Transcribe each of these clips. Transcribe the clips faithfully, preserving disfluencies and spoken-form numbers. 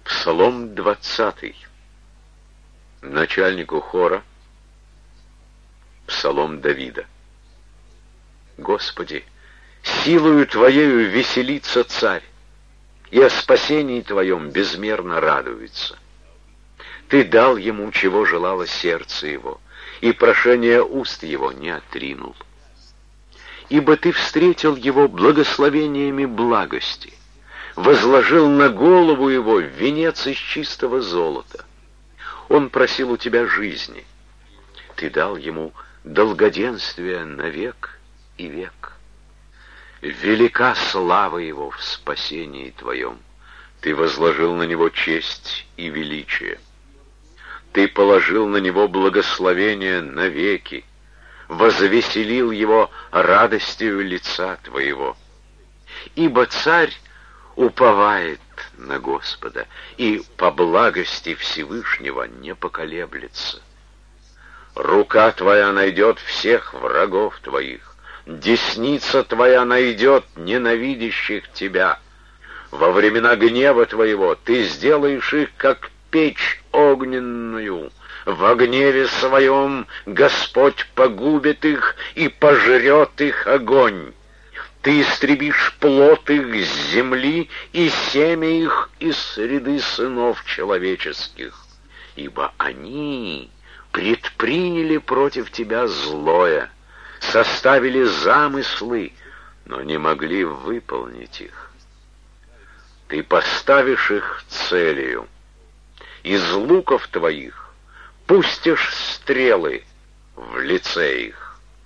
Псалом двадцатый. Начальнику хора. Псалом Давида. Господи, силою Твоею веселится царь, и о спасении Твоем безмерно радуется. Ты дал ему, чего желало сердце его, и прошение уст его не отринул. Ибо Ты встретил его благословениями благости, возложил на голову его венец из чистого золота. Он просил у Тебя жизни. Ты дал ему долгоденствие навек и век. Велика слава его в спасении Твоем. Ты возложил на него честь и величие. Ты положил на него благословение навеки, возвеселил его радостью лица Твоего. Ибо царь уповает на Господа, и по благости Всевышнего не поколеблется. Рука Твоя найдет всех врагов Твоих, десница Твоя найдет ненавидящих Тебя. Во времена гнева Твоего Ты сделаешь их, как печь огненную. Во гневе Своем Господь погубит их и пожрет их огонь. Ты истребишь плод их с земли и семя их из среды сынов человеческих, ибо они предприняли против Тебя злое, составили замыслы, но не могли выполнить их. Ты поставишь их целью, из луков Твоих пустишь стрелы в лице их.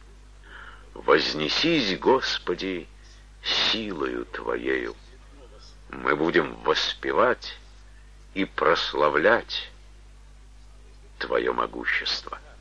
Вознесись, Господи, силою Твоею. Мы будем воспевать и прославлять Твое могущество.